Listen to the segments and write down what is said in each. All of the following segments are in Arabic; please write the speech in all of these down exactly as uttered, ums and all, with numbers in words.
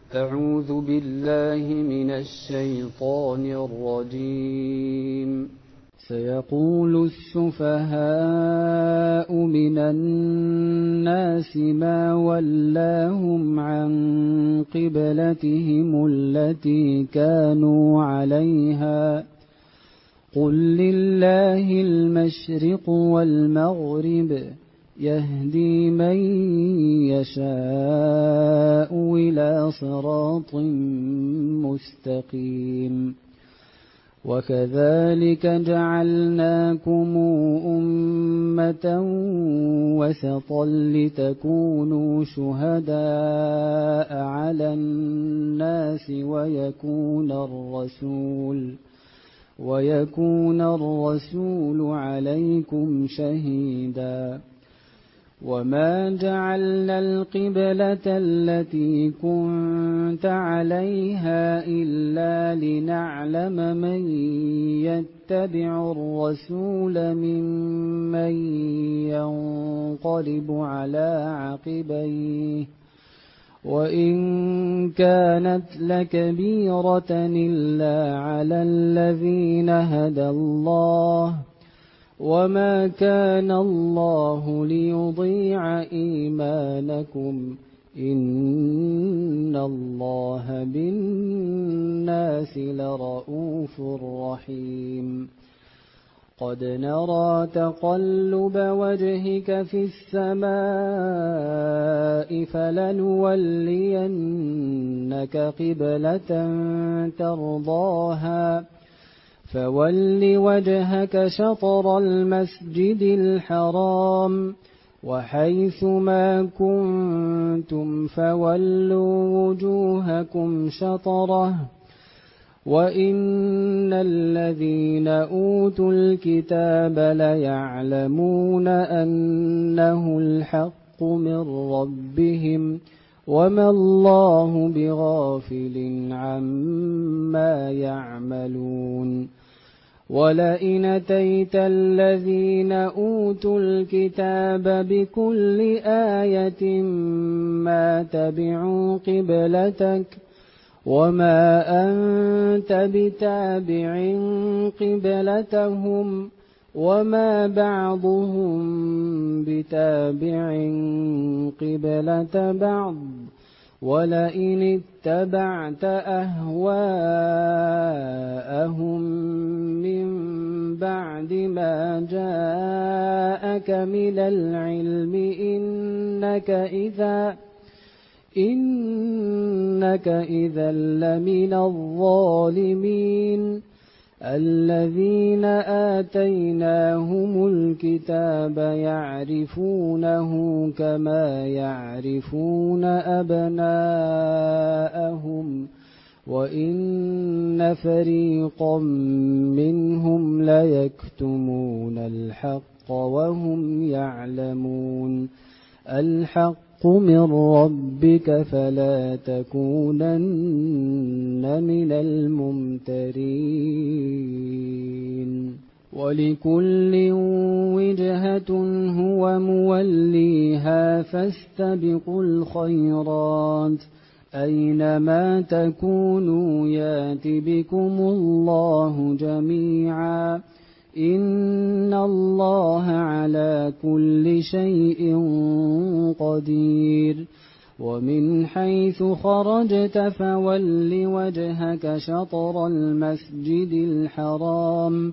أعوذ بالله من الشيطان الرجيم. سيقول السفهاء من الناس ما ولاهم عن قبلتهم التي كانوا عليها قل لله المشرق والمغرب يهدي من يشاء إلى صراط مستقيم. وكذلك جعلناكم أمة وسطا لتكونوا شهداء على الناس ويكون الرسول ويكون الرسول عليكم شهيدا. وما جعلنا القبلة التي كنت عليها إلا لنعلم من يتبع الرسول ممن ينقلب على عقبيه وإن كانت لكبيرة إلا على الذين هدى الله وما كان الله ليضيع إيمانكم إن الله بالناس لرءوف رحيم. قد نرى تقلب وجهك في السماء فلنولينك قبلة ترضاها فول وجهك شطر المسجد الحرام وحيث ما كنتم فولوا وجوهكم شطره وإن الذين أوتوا الكتاب ليعلمون أنه الحق من ربهم وما الله بغافل عما يعملون. ولئن أتيت الذين أوتوا الكتاب بكل آية ما تبعوا قبلتك وما أنت بتابع قبلتهم وما بعضهم بتابع قبلة بعض ولئن اتبعت أهواءهم من بعد ما جاءك من العلم إنك إذا إنك إذا لمن الظالمين. الذين آتيناهم الكتاب يعرفونه كما يعرفون أبناءهم وإن فريقا منهم ليكتمون الحق وهم يعلمون. الحق من ربك فلا تكونن من الممترين. ولكل وجهة هو موليها فاستبقوا الخيرات أينما تكونوا يات بكم الله جميعا إن الله على كل شيء قدير. ومن حيث خرجت فول وجهك شطر المسجد الحرام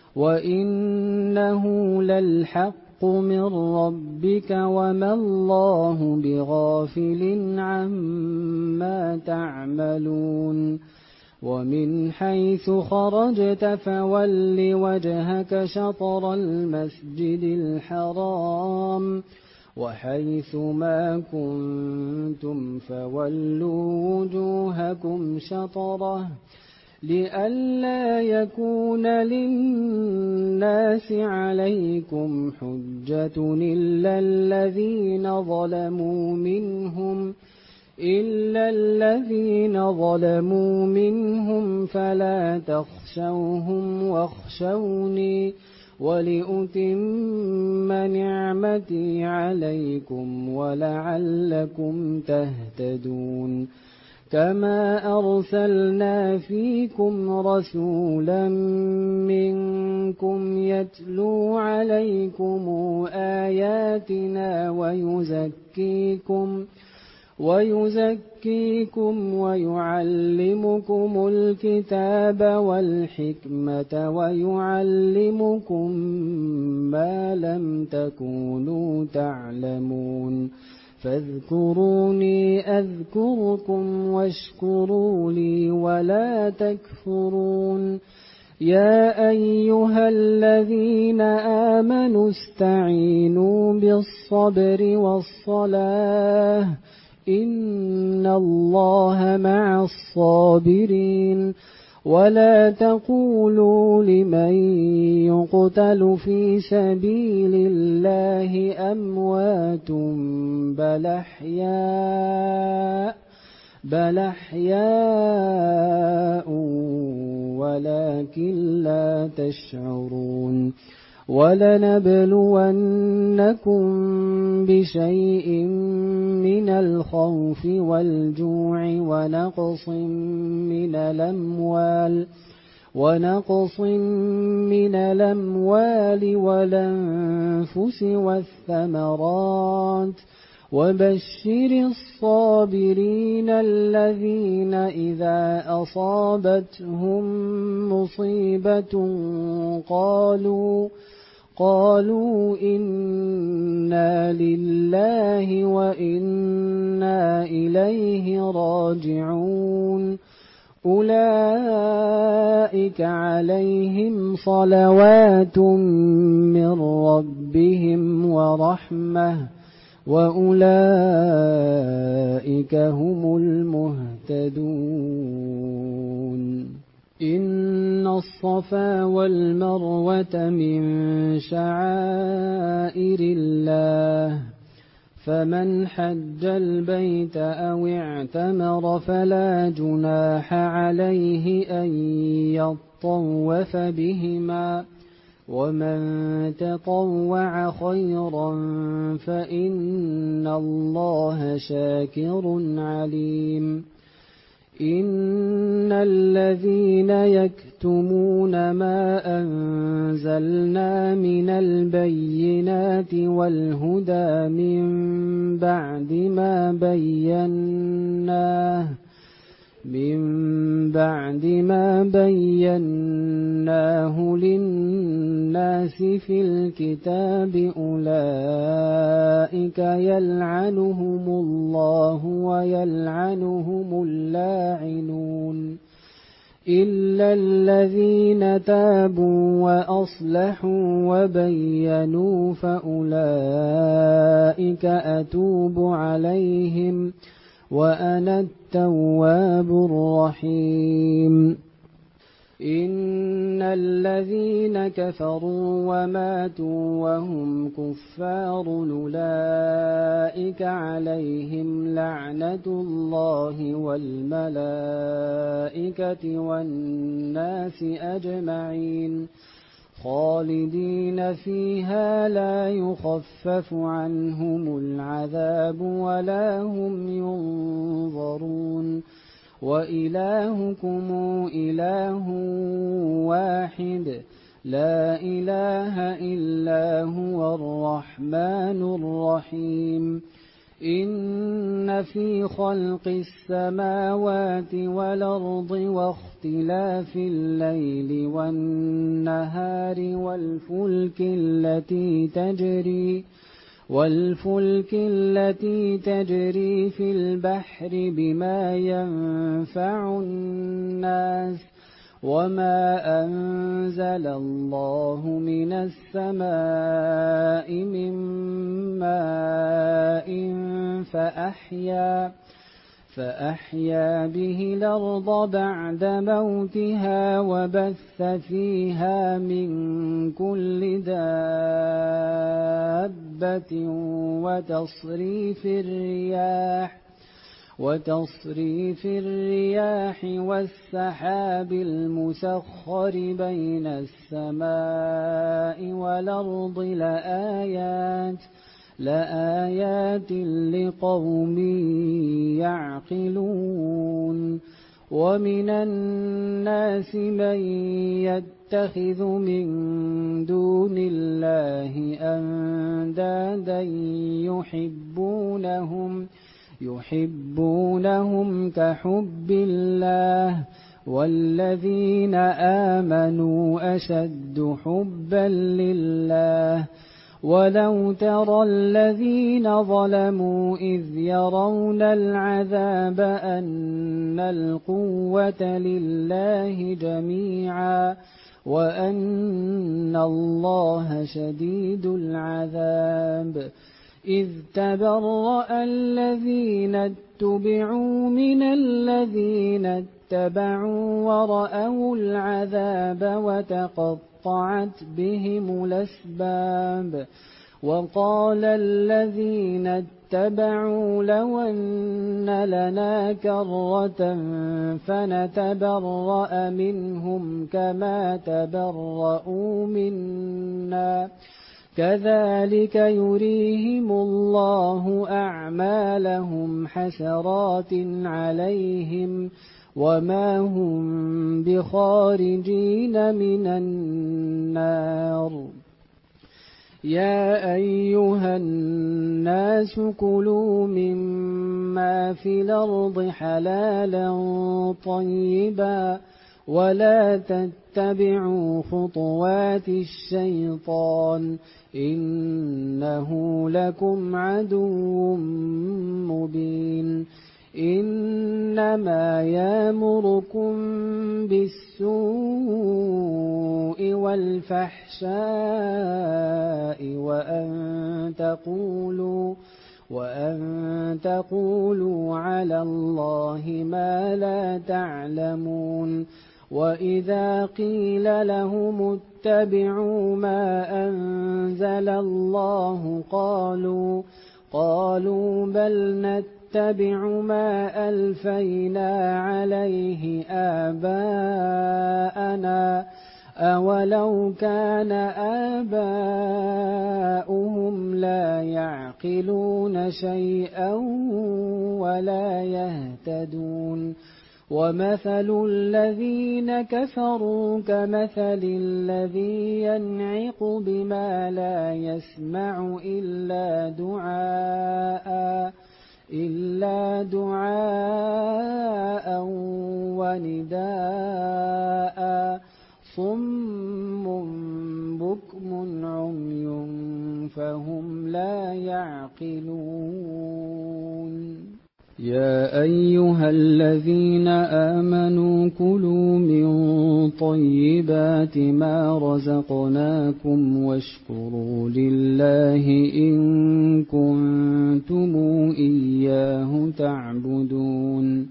وإنه للحق من ربك وما الله بغافل عما تعملون. ومن حيث خرجت فول وجهك شطر المسجد الحرام وحيث ما كنتم فولوا وجوهكم شطره لئلا يكون للناس عليكم حجة إلا الذين ظلموا منهم إلا الذين ظلموا منهم فلا تخشوهم واخشوني ولأتم نعمتي عليكم ولعلكم تهتدون. كما أرسلنا فيكم رسولا منكم يتلو عليكم آياتنا ويزكيكم ويزكيكم ويعلمكم الكتاب والحكمة ويعلمكم ما لم تكونوا تعلمون فاذكروني أذكركم واشكروا لي ولا تكفرون يا أيها الذين آمنوا استعينوا بالصبر والصلاة إن الله مع الصابرين ولا تقولوا لمن يقتل في سبيل الله أموات بل أحياء بل أحياء ولكن لا تشعرون ولنبلونكم بشيء من الخوف والجوع ونقص من الأموال ونقص من الأموال والأنفس والثمرات وبشر الصابرين الذين إذا أصابتهم مصيبة قالوا قالوا إنا لله وإنا إليه راجعون أولئك عليهم صلوات من ربهم ورحمة وأولئك هم المهتدون إن الصفا والمروة من شعائر الله فمن حج البيت أو اعتمر فلا جناح عليه أن يطوف بهما ومن تطوع خيرا فإن الله شاكر عليم إن الذين يكتمون ما أنزلنا من البينات والهدى من بعد ما بيناه من بعد ما بيناه للناس في الكتاب أولئك يلعنهم الله ويلعنهم اللاعنون إلا الذين تابوا وأصلحوا وبينوا فأولئك أتوب عليهم وأنا التواب الرحيم إن الذين كفروا وماتوا وهم كفار أولئك عليهم لعنة الله والملائكة والناس أجمعين خالدين فيها لا يخفف عنهم العذاب ولا هم ينظرون وإلهكم إله واحد لا إله إلا هو الرحمن الرحيم إن في خلق السماوات والأرض واختلاف الليل والنهار والفلك التي تجري والفلك التي تجري في البحر بما ينفع الناس وما أنزل الله من السماء من ماء فأحيا فأحيا به الأرض بعد موتها وبث فيها من كل دابة وتصريف الرياح وتصريف الرياح والسحاب المسخر بين السماء والأرض لآيات لآيات لقوم يعقلون ومن الناس من يتخذ من دون الله أندادا يحبونهم يحبونهم كحب الله والذين آمنوا أشد حبا لله ولو ترى الذين ظلموا إذ يرون العذاب أن القوة لله جميعا وأن الله شديد العذاب إذ تبرأ الذين اتبعوا من الذين اتبعوا ورأوا العذاب وتقطعت بهم الأسباب وقال الذين اتبعوا لو أن لنا كرة فنتبرأ منهم كما تبرؤوا منا كذلك يريهم الله أعمالهم حسرات عليهم وما هم بخارجين من النار يا أيها الناس كلوا مما في الأرض حلالا طيبا ولا تتبعوا خطوات الشيطان إنه لكم عدو مبين إنما يأمركم بالسوء والفحشاء وأن تقولوا وأن تقولوا على الله ما لا تعلمون وإذا قيل لهم اتبعوا ما أنزل الله قالوا قالوا بل نتبع ما ألفينا عليه آباءنا أولو كان آباؤهم لا يعقلون شيئا ولا يهتدون ومثل الذين كفروا كمثل الذي ينعق بما لا يسمع إلا دعاء إلا دعاء ونداء صم بكم عمي فهم لا يعقلون يا أيها الذين آمنوا كلوا من طيبات ما رزقناكم واشكروا لله إن كنتم إياه تعبدون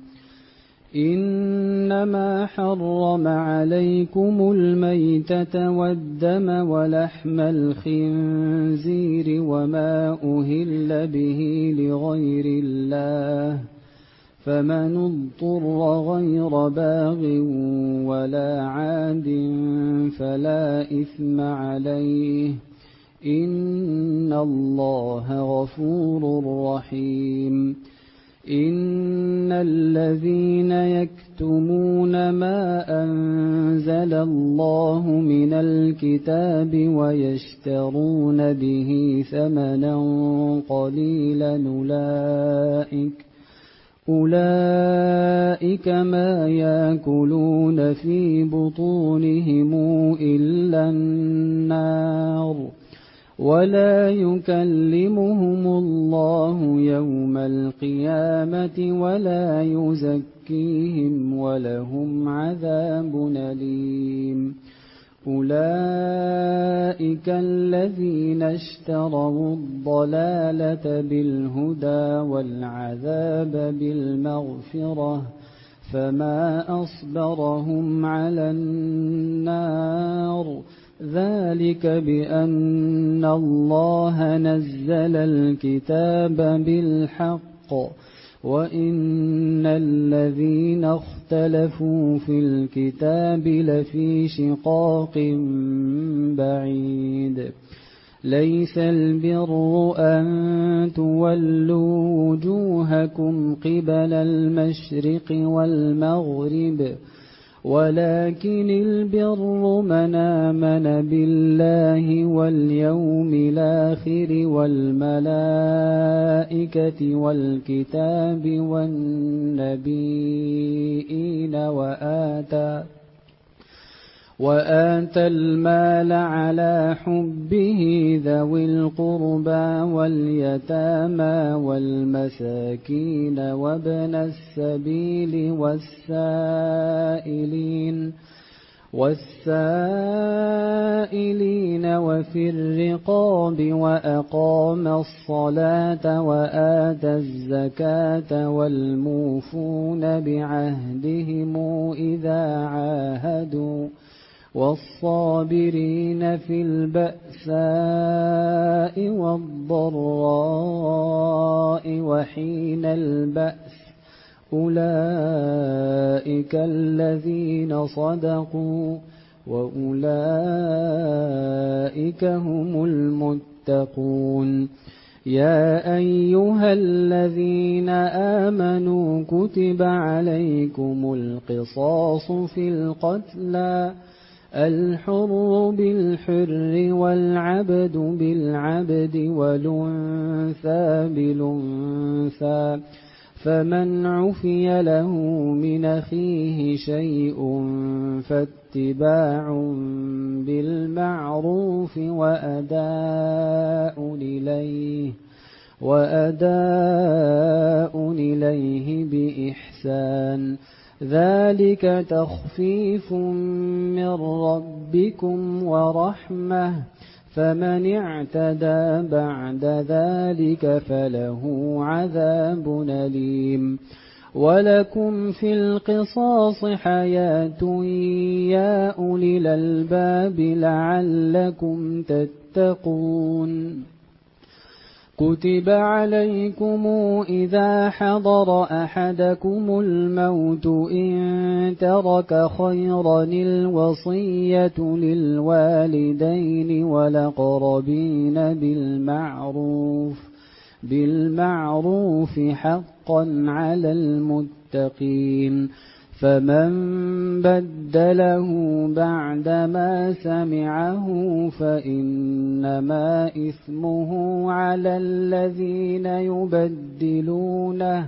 إنما حرم عليكم الميتة والدم ولحم الخنزير وما أهل به لغير الله فمن اضطر غير باغ ولا عاد فلا إثم عليه إن الله غفور رحيم إن الذين يكتمون ما أنزل الله من الكتاب ويشترون به ثمنا قليلا أولئك أولئك ما يأكلون في بطونهم إلا النار ولا يكلمهم الله يوم القيامة ولا يزكيهم ولهم عذاب أليم أولئك الذين اشتروا الضلالة بالهدى والعذاب بالمغفرة فما أصبرهم على النار ذلك بأن الله نزل الكتاب بالحق وإن الذين اختلفوا في الكتاب لفي شقاق بعيد ليس البر أن تولوا وجوهكم قبل المشرق والمغرب ولكن البر من آمن بالله واليوم الآخر والملائكة والكتاب والنبيين وآتى وآتى المال على حبه ذوي القربى واليتامى والمساكين وابن السبيل والسائلين والسائلين وفي الرقاب وأقام الصلاة وآتى الزكاة والموفون بعهدهم إذا عاهدوا والصابرين في البأساء والضراء وحين البأس أولئك الذين صدقوا وأولئك هم المتقون. يا أيها الذين آمنوا كتب عليكم القصاص في القتلى الحر بالحر والعبد بالعبد والأنثى بالأنثى فمن عفي له من أخيه شيء فاتباع بالمعروف وأداء إليه وأداء إليه بإحسان ذلك تخفيف من ربكم ورحمة فمن اعتدى بعد ذلك فله عذاب أليم. ولكم في القصاص حياة يا أولي الألباب لعلكم تتقون. كتب عليكم إذا حضر أحدكم الموت إن ترك خيرا الوصية للوالدين والأقربين بالمعروف بالمعروف حقا على المتقين. فمن بدله بعدما سمعه فإنما إثمه على الذين يبدلونه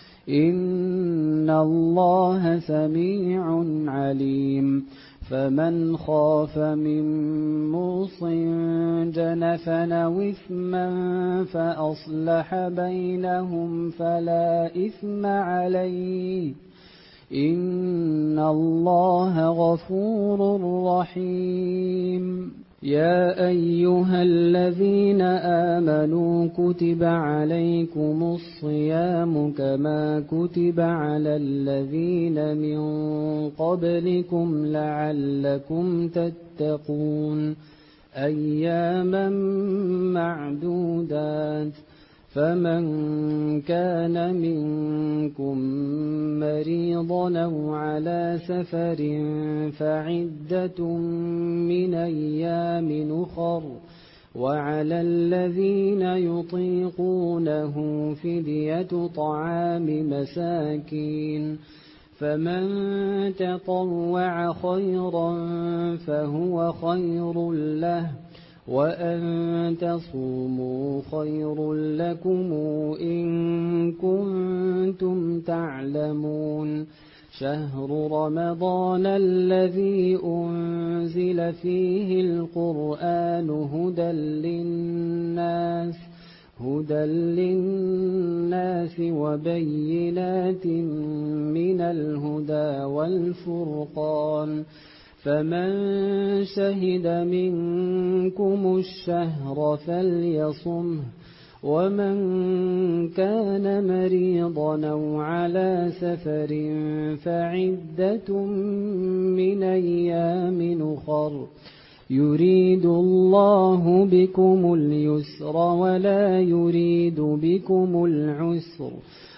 إن الله سميع عليم. فمن خاف من موص جنفا أو إثما فأصلح بينهم فلا إثم عليه إن الله غفور رحيم. يا أيها الذين آمنوا كتب عليكم الصيام كما كتب على الذين من قبلكم لعلكم تتقون أياما معدودات. فمن كان منكم مريضا أو على سفر فعدة من أيام أخر وعلى الذين يطيقونه فدية طعام مساكين فمن تطوع خيرا فهو خير له وأن تصوموا خير لكم إن كنتم تعلمون. شهر رمضان الذي أنزل فيه القرآن هدى للناس هدى للناس وبينات من الهدى والفرقان فمن شهد منكم الشهر فليصمه ومن كان مريضا أو على سفر فعدة من أيام أخر يريد الله بكم اليسر ولا يريد بكم العسر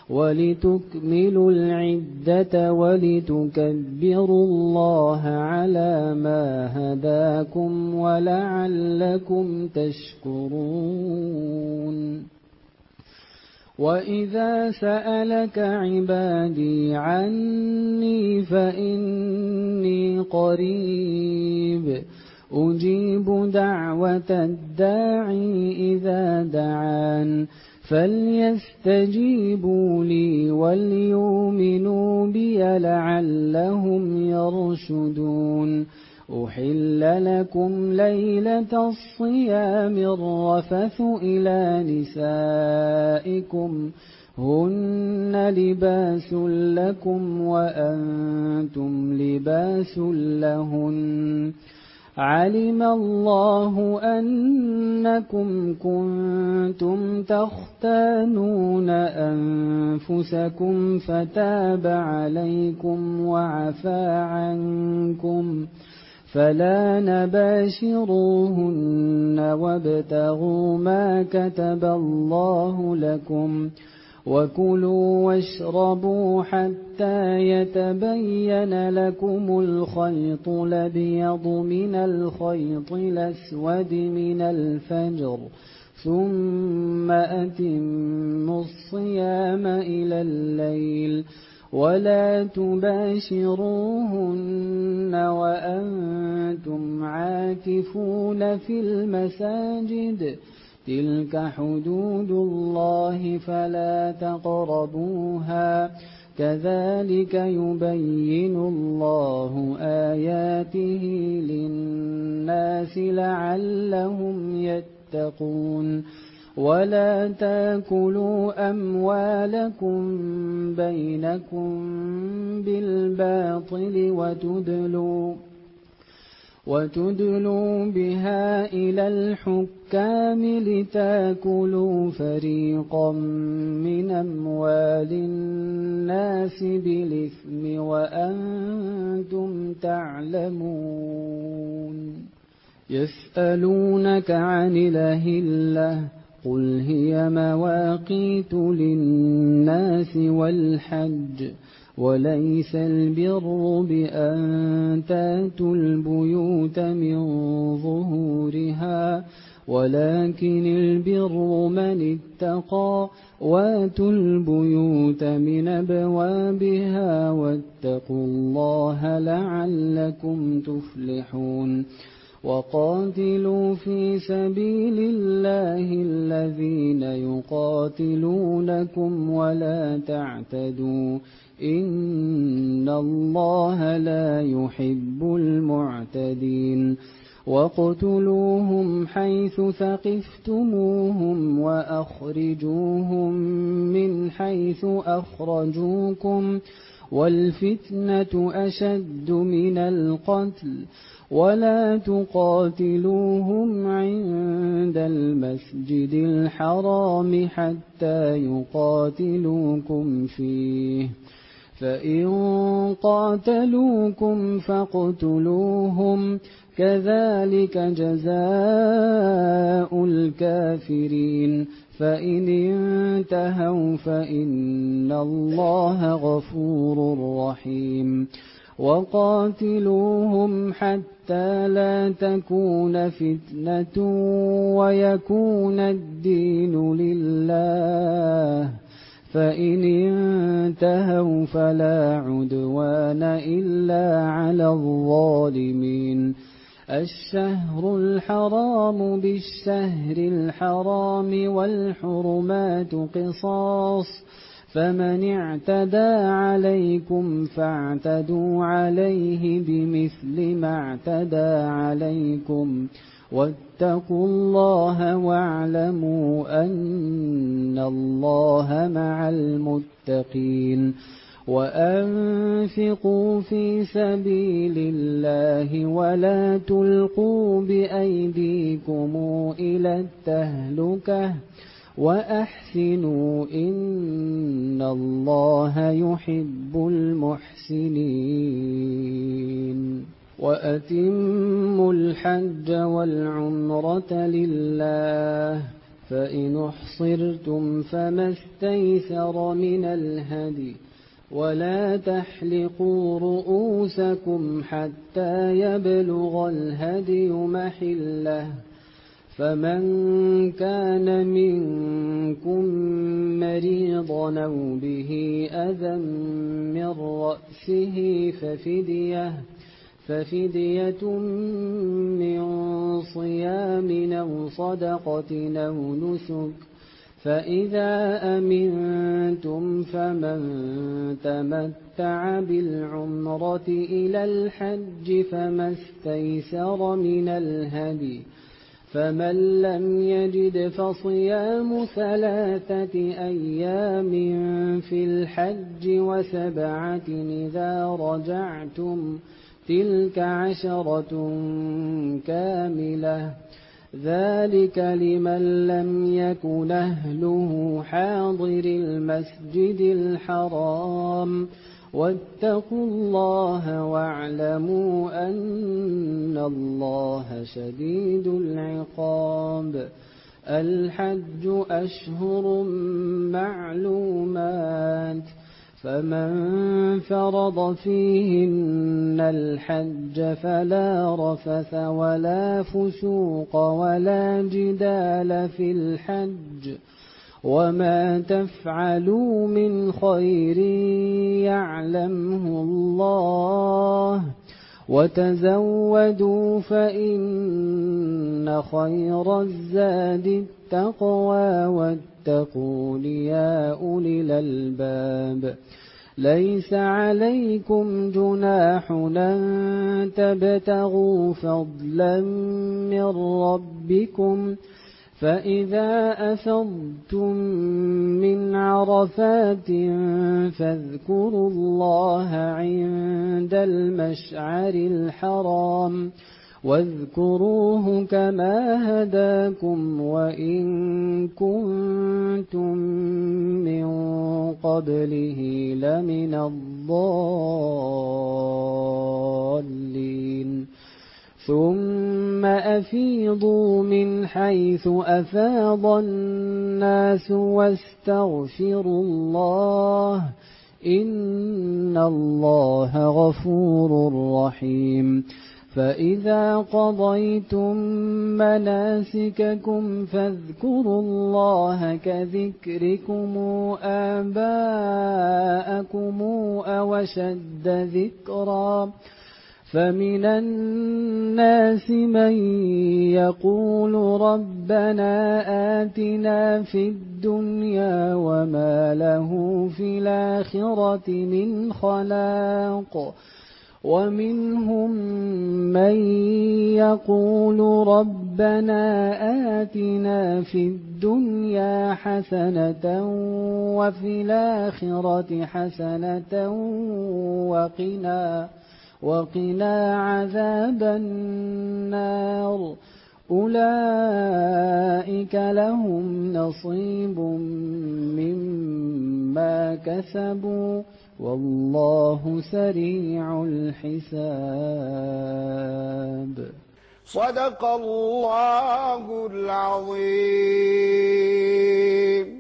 ولتكملوا العدة ولتكبروا الله على ما هداكم ولعلكم تشكرون. وإذا سألك عبادي عني فإني قريب أجيب دعوة الداعي إذا دعان فليستجيبوا لي وليؤمنوا بي لعلهم يرشدون. أحل لكم ليلة الصيام الرفث إلى نسائكم هن لباس لكم وأنتم لباس لهن علم الله أنكم كنتم تختانون أنفسكم فتاب عليكم وعفى عنكم فلا نباشروهن وابتغوا ما كتب الله لكم وكلوا واشربوا حتى يتبين لكم الخيط الأبيض من الخيط الأسود من الفجر ثم أتموا الصيام إلى الليل ولا تباشروهن وأنتم عاكفون في المساجد تلك حدود الله فلا تقربوها كذلك يبين الله آياته للناس لعلهم يتقون. ولا تاكلوا أموالكم بينكم بالباطل وتدلوا وتدلوا بها إلى الحكام لتاكلوا فريقا من أموال الناس بالإثم وأنتم تعلمون. يسألونك عن الأهلة قل هي مواقيت للناس والحج وليس البر بأن تاتوا البيوت من ظهورها ولكن البر من اتقى واتوا البيوت من أبوابها واتقوا الله لعلكم تفلحون. وقاتلوا في سبيل الله الذين يقاتلونكم ولا تعتدوا إن الله لا يحب المعتدين. واقتلوهم حيث ثقفتموهم وأخرجوهم من حيث أخرجوكم والفتنة أشد من القتل ولا تقاتلوهم عند المسجد الحرام حتى يقاتلوكم فيه فإن قاتلوكم فاقتلوهم كذلك جزاء الكافرين فإن انتهوا فإن الله غفور رحيم. وقاتلوهم حتى لا تكون فتنة ويكون الدين لله فإن انتهوا فلا عدوان إلا على الظالمين. الشهر الحرام بالشهر الحرام والحرمات قصاص فمن اعتدى عليكم فاعتدوا عليه بمثل ما اعتدى عليكم واتقوا الله واعلموا أن الله مع المتقين. وأنفقوا في سبيل الله ولا تلقوا بأيديكم إلى التهلكة وأحسنوا إن الله يحب المحسنين. وأتموا الحج والعمرة لله فإن احصرتم فما استيسر من الهدي ولا تحلقوا رؤوسكم حتى يبلغ الهدي محله فمن كان منكم مريضا أو به أذى من رأسه ففدية ففدية من صيام أو صدقة أو نسك فإذا أمنتم فمن تمتع بالعمرة إلى الحج فما استيسر من الهدي فمن لم يجد فصيام ثلاثة أيام في الحج وسبعة إذا رجعتم تلك عشرة كاملة ذلك لمن لم يكن أهله حاضر المسجد الحرام واتقوا الله واعلموا أن الله شديد العقاب الحج أشهر معلومات فمن فرض فيهن الحج فلا رفث ولا فسوق ولا جدال في الحج وما تفعلوا من خير يعلمه الله وتزودوا فإن خير الزاد التقوى واتقون يا أولي الألباب ليس عليكم جناح أن تبتغوا فضلا من ربكم فإذا أفضتم من عرفات فاذكروا الله عند المشعر الحرام واذكروه كما هداكم وإن كنتم من قبله لمن الضالين ثم أفيضوا من حيث أفاض الناس واستغفروا الله إن الله غفور رحيم فإذا قضيتم مناسككم فاذكروا الله كذكركم آباءكم أو أشد ذكرا فمن الناس من يقول ربنا آتنا في الدنيا وما له في الآخرة من خلاق ومنهم من يقول ربنا آتنا في الدنيا حسنة وفي الآخرة حسنة وقنا وقنا عذاب النار أولئك لهم نصيب مما كسبوا والله سريع الحساب صدق الله العظيم.